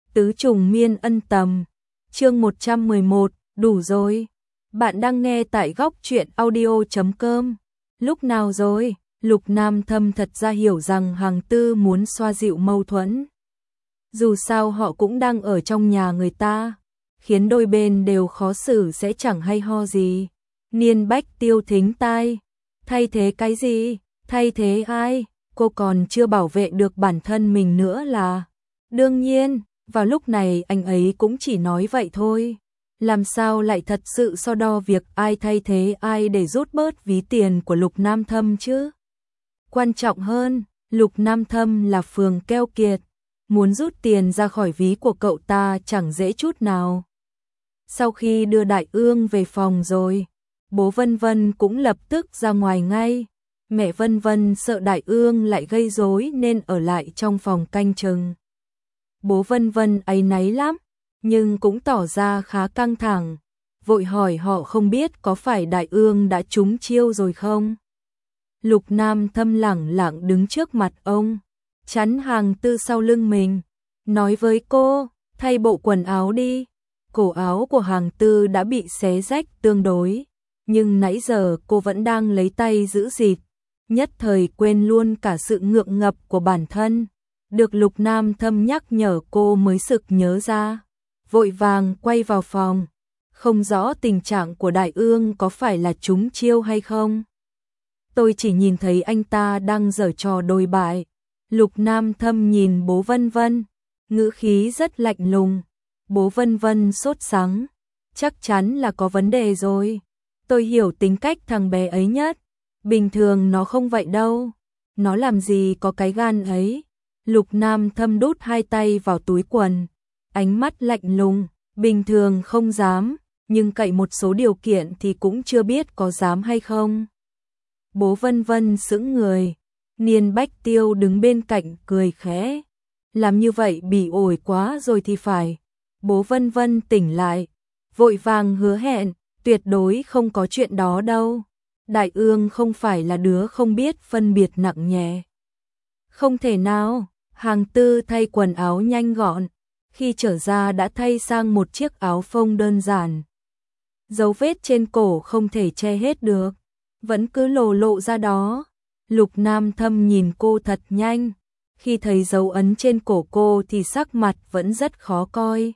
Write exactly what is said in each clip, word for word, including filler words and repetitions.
Tứ trùng miên ân tầm. Chương một trăm mười một, đủ rồi. Bạn đang nghe tại góc truyện audio chấm com. Lúc nào rồi? Lục Nam Thâm thật ra hiểu rằng Hằng Tư muốn xoa dịu mâu thuẫn. Dù sao họ cũng đang ở trong nhà người ta, khiến đôi bên đều khó xử sẽ chẳng hay ho gì. Niên Bách Tiêu thính tai. Thay thế cái gì? Thay thế ai? Cô còn chưa bảo vệ được bản thân mình nữa là. Đương nhiên, vào lúc này anh ấy cũng chỉ nói vậy thôi. Làm sao lại thật sự so đo việc ai thay thế ai để rút bớt ví tiền của Lục Nam Thâm chứ? Quan trọng hơn, Lục Nam Thâm là phường keo kiệt, muốn rút tiền ra khỏi ví của cậu ta chẳng dễ chút nào. Sau khi đưa Đại Ương về phòng rồi, bố Vân Vân cũng lập tức ra ngoài ngay. Mẹ Vân Vân sợ Đại Ương lại gây rối nên ở lại trong phòng canh chừng. Bố Vân Vân áy náy lắm, nhưng cũng tỏ ra khá căng thẳng, vội hỏi họ không biết có phải Đại Ương đã trúng chiêu rồi không. Lục Nam Thâm lẳng lặng đứng trước mặt ông, chắn Hằng Tư sau lưng mình, nói với cô, thay bộ quần áo đi. Cổ áo của Hằng Tư đã bị xé rách tương đối, nhưng nãy giờ cô vẫn đang lấy tay giữ dịt, nhất thời quên luôn cả sự ngượng ngập của bản thân. Được Lục Nam Thâm nhắc nhở cô mới sực nhớ ra, vội vàng quay vào phòng. Không rõ tình trạng của Đại Ương có phải là trúng chiêu hay không. Tôi chỉ nhìn thấy anh ta đang giở trò đồi bại. Lục Nam Thâm nhìn bố Vân Vân, ngữ khí rất lạnh lùng. Bố Vân Vân sốt sắng, chắc chắn là có vấn đề rồi. Tôi hiểu tính cách thằng bé ấy nhất, bình thường nó không vậy đâu. Nó làm gì có cái gan ấy. Lục Nam Thâm đút hai tay vào túi quần, ánh mắt lạnh lùng, bình thường không dám, nhưng cậy một số điều kiện thì cũng chưa biết có dám hay không. Bố Vân Vân sững người, Niên Bách Tiêu đứng bên cạnh cười khẽ. Làm như vậy bị ổi quá rồi thì phải. Bố Vân Vân tỉnh lại, vội vàng hứa hẹn, tuyệt đối không có chuyện đó đâu. Đại Ương không phải là đứa không biết phân biệt nặng nhẹ. Không thể nào. Hằng Tư thay quần áo nhanh gọn, khi trở ra đã thay sang một chiếc áo phông đơn giản. Dấu vết trên cổ không thể che hết được, vẫn cứ lộ lộ ra đó. Lục Nam Thâm nhìn cô thật nhanh, khi thấy dấu ấn trên cổ cô thì sắc mặt vẫn rất khó coi.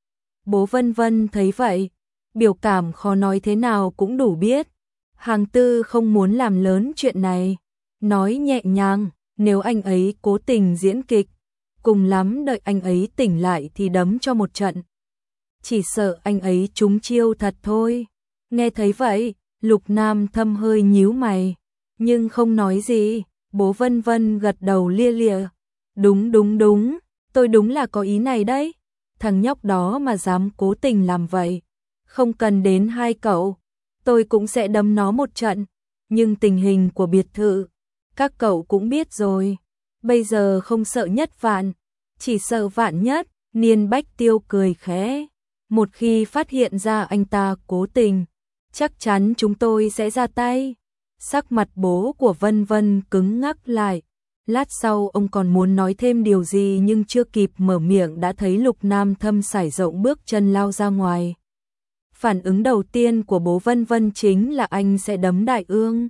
Bố Vân Vân thấy vậy, biểu cảm khó nói thế nào cũng đủ biết. Hằng Tư không muốn làm lớn chuyện này, nói nhẹ nhàng. Nếu anh ấy cố tình diễn kịch, cùng lắm đợi anh ấy tỉnh lại thì đấm cho một trận. Chỉ sợ anh ấy trúng chiêu thật thôi. Nghe thấy vậy, Lục Nam Thâm hơi nhíu mày, nhưng không nói gì. Bố Vân Vân gật đầu lia lịa. Đúng đúng đúng, tôi đúng là có ý này đấy. Thằng nhóc đó mà dám cố tình làm vậy, không cần đến hai cậu, tôi cũng sẽ đấm nó một trận. Nhưng tình hình của biệt thự các cậu cũng biết rồi, bây giờ không sợ nhất vạn, chỉ sợ vạn nhất. Niên Bách Tiêu cười khẽ, một khi phát hiện ra anh ta cố tình, chắc chắn chúng tôi sẽ ra tay. Sắc mặt bố của Vân Vân cứng ngắc lại, lát sau ông còn muốn nói thêm điều gì nhưng chưa kịp mở miệng đã thấy Lục Nam Thâm sải rộng bước chân lao ra ngoài. Phản ứng đầu tiên của bố Vân Vân chính là anh sẽ đấm Đại Ương.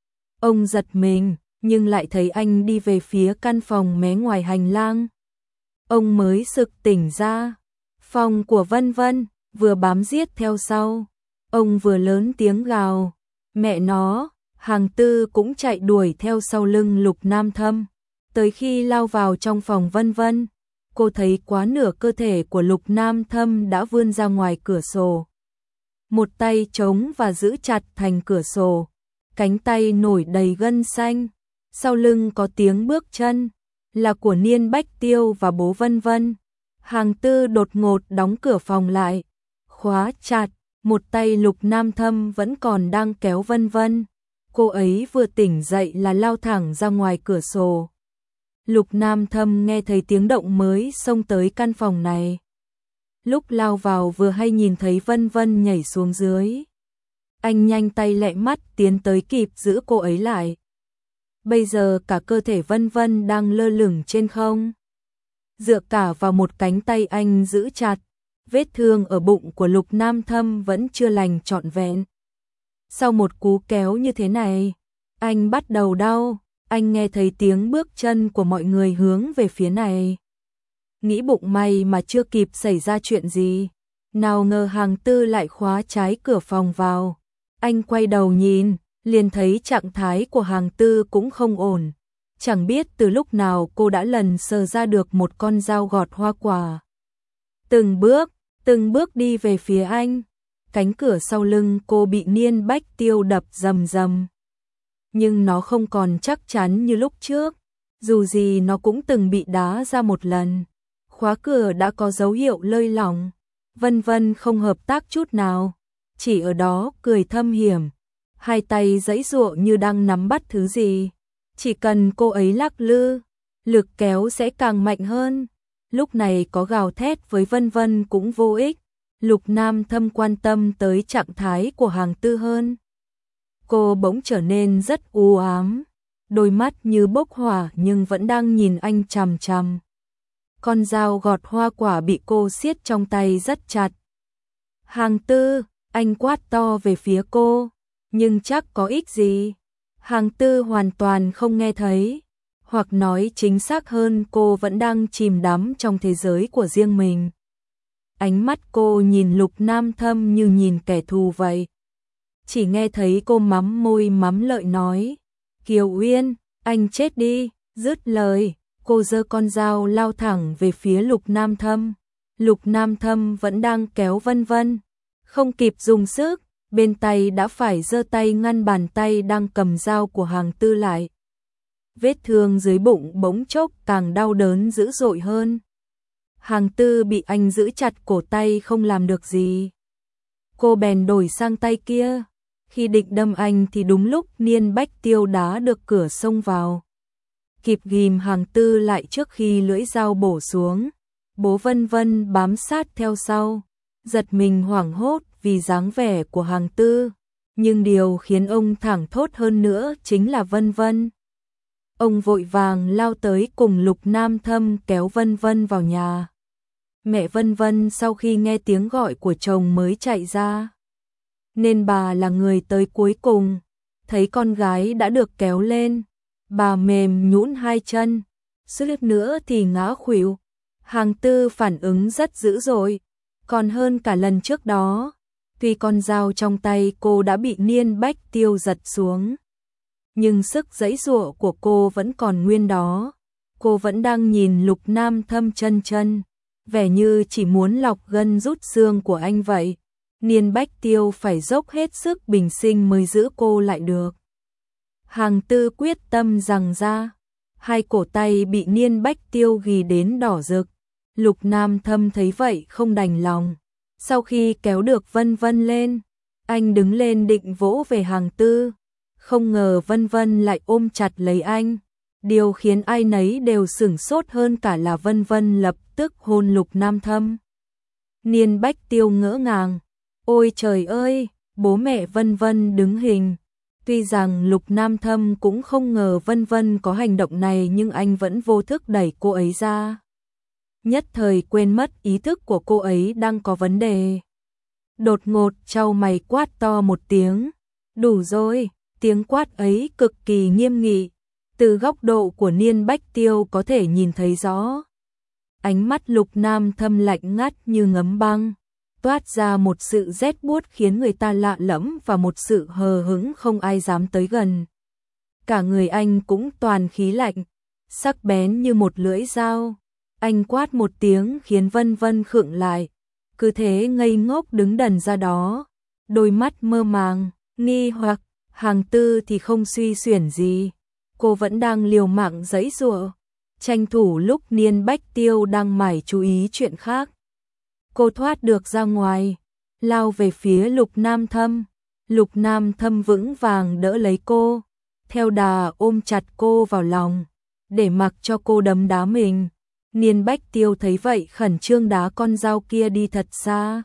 Ông giật mình, nhưng lại thấy anh đi về phía căn phòng mé ngoài hành lang. Ông mới sực tỉnh ra, phòng của Vân Vân vừa bám giết theo sau. Ông vừa lớn tiếng gào, mẹ nó. Hằng Tư cũng chạy đuổi theo sau lưng Lục Nam Thâm. Tới khi lao vào trong phòng Vân Vân, cô thấy quá nửa cơ thể của Lục Nam Thâm đã vươn ra ngoài cửa sổ. Một tay chống và giữ chặt thành cửa sổ, cánh tay nổi đầy gân xanh. Sau lưng có tiếng bước chân, là của Niên Bách Tiêu và bố Vân Vân. Hằng Tư đột ngột đóng cửa phòng lại, khóa chặt, một tay Lục Nam Thâm vẫn còn đang kéo Vân Vân. Cô ấy vừa tỉnh dậy là lao thẳng ra ngoài cửa sổ. Lục Nam Thâm nghe thấy tiếng động mới xông tới căn phòng này. Lúc lao vào vừa hay nhìn thấy Vân Vân nhảy xuống dưới. Anh nhanh tay lẹ mắt tiến tới kịp giữ cô ấy lại. Bây giờ cả cơ thể Vân Vân đang lơ lửng trên không. dựa cả vào một cánh tay anh giữ chặt. Vết thương ở bụng của Lục Nam Thâm vẫn chưa lành trọn vẹn. Sau một cú kéo như thế này, anh bắt đầu đau. Anh nghe thấy tiếng bước chân của mọi người hướng về phía này. Nghĩ bụng may mà chưa kịp xảy ra chuyện gì. Nào ngờ Hàng Tư lại khóa trái cửa phòng vào. Anh quay đầu nhìn, liền thấy trạng thái của Hàng Tư cũng không ổn. Chẳng biết từ lúc nào cô đã lần sờ ra được một con dao gọt hoa quả. Từng bước, từng bước đi về phía anh. Cánh cửa sau lưng cô bị Niên Bách Tiêu đập rầm rầm. Nhưng nó không còn chắc chắn như lúc trước. Dù gì nó cũng từng bị đá ra một lần. Khóa cửa đã có dấu hiệu lơi lỏng. Vân Vân không hợp tác chút nào. Chỉ ở đó cười thâm hiểm. Hai tay giãy giụa như đang nắm bắt thứ gì. Chỉ cần cô ấy lắc lư, lực kéo sẽ càng mạnh hơn. Lúc này có gào thét với Vân Vân cũng vô ích. Lục Nam Thâm quan tâm tới trạng thái của Hàng Tư hơn. Cô bỗng trở nên rất u ám. Đôi mắt như bốc hỏa nhưng vẫn đang nhìn anh chằm chằm. Con dao gọt hoa quả bị cô siết trong tay rất chặt. Hàng Tư, anh quát to về phía cô. Nhưng chắc có ích gì. Hàng Tư hoàn toàn không nghe thấy. Hoặc nói chính xác hơn, cô vẫn đang chìm đắm trong thế giới của riêng mình. Ánh mắt cô nhìn Lục Nam Thâm như nhìn kẻ thù vậy. Chỉ nghe thấy cô mắm môi mắm lợi nói. Kiều Uyên, anh chết đi. Dứt lời, cô giơ con dao lao thẳng về phía Lục Nam Thâm. Lục Nam Thâm vẫn đang kéo Vân Vân. Không kịp dùng sức, bên tay đã phải giơ tay ngăn bàn tay đang cầm dao của Hàng Tư lại. Vết thương dưới bụng bỗng chốc càng đau đớn dữ dội hơn. Hàng Tư bị anh giữ chặt cổ tay không làm được gì. Cô bèn đổi sang tay kia. Khi định đâm anh thì đúng lúc Niên Bách Tiêu đá được cửa xông vào. Kịp ghim Hàng Tư lại trước khi lưỡi dao bổ xuống. Bố Vân Vân bám sát theo sau. Giật mình hoảng hốt vì dáng vẻ của Hàng Tư. Nhưng điều khiến ông thảng thốt hơn nữa chính là Vân Vân. Ông vội vàng lao tới cùng Lục Nam Thâm kéo Vân Vân vào nhà. Mẹ Vân Vân sau khi nghe tiếng gọi của chồng mới chạy ra. Nên bà là người tới cuối cùng. Thấy con gái đã được kéo lên. Bà mềm nhũn hai chân. Suýt nữa thì ngã khuỵu. Hàng Tư phản ứng rất dữ dội. Còn hơn cả lần trước đó. Tuy con dao trong tay cô đã bị Niên Bách Tiêu giật xuống. Nhưng sức giãy giụa của cô vẫn còn nguyên đó. Cô vẫn đang nhìn Lục Nam Thâm chân chân. Vẻ như chỉ muốn lọc gân rút xương của anh vậy. Niên Bách Tiêu phải dốc hết sức bình sinh mới giữ cô lại được. Hàng Tư quyết tâm rằng ra. Hai cổ tay bị Niên Bách Tiêu ghì đến đỏ rực. Lục Nam Thâm thấy vậy không đành lòng. Sau khi kéo được Vân Vân lên, anh đứng lên định vỗ về Hàng Tư. Không ngờ Vân Vân lại ôm chặt lấy anh. Điều khiến ai nấy đều sửng sốt hơn cả là Vân Vân lập tức hôn Lục Nam Thâm. Niên Bách Tiêu ngỡ ngàng. Ôi trời ơi, bố mẹ Vân Vân đứng hình. Tuy rằng Lục Nam Thâm cũng không ngờ Vân Vân có hành động này nhưng anh vẫn vô thức đẩy cô ấy ra. Nhất thời quên mất ý thức của cô ấy đang có vấn đề. Đột ngột chau mày quát to một tiếng. Đủ rồi, tiếng quát ấy cực kỳ nghiêm nghị. Từ góc độ của Niên Bách Tiêu có thể nhìn thấy rõ. Ánh mắt Lục Nam Thâm lạnh ngắt như ngấm băng. Toát ra một sự rét buốt khiến người ta lạ lẫm và một sự hờ hững không ai dám tới gần. Cả người anh cũng toàn khí lạnh, sắc bén như một lưỡi dao. Anh quát một tiếng khiến Vân Vân khựng lại, cứ thế ngây ngốc đứng đần ra đó, đôi mắt mơ màng, nghi hoặc. Hàng Tư thì không suy xuyển gì, cô vẫn đang liều mạng giãy giụa, tranh thủ lúc Niên Bách Tiêu đang mải chú ý chuyện khác. Cô thoát được ra ngoài, lao về phía Lục Nam Thâm. Lục Nam Thâm vững vàng đỡ lấy cô, theo đà ôm chặt cô vào lòng, để mặc cho cô đấm đá mình. Niên Bách Tiêu thấy vậy khẩn trương đá con dao kia đi thật xa.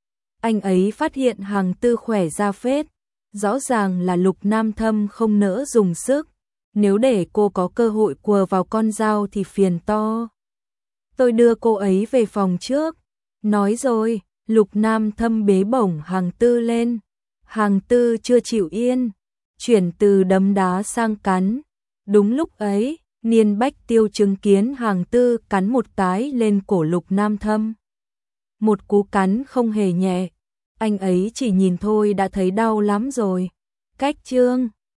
Anh ấy phát hiện Hàng Tư khỏe ra phết, rõ ràng là Lục Nam Thâm không nỡ dùng sức, nếu để cô có cơ hội quờ vào con dao thì phiền to. tôi đưa cô ấy về phòng trước. Nói rồi, Lục Nam Thâm bế bổng Hàng Tư lên. Hàng Tư chưa chịu yên, chuyển từ đấm đá sang cắn. Đúng lúc ấy, Niên Bách Tiêu chứng kiến Hàng Tư cắn một cái lên cổ Lục Nam Thâm. Một cú cắn không hề nhẹ, anh ấy chỉ nhìn thôi đã thấy đau lắm rồi. Cách chương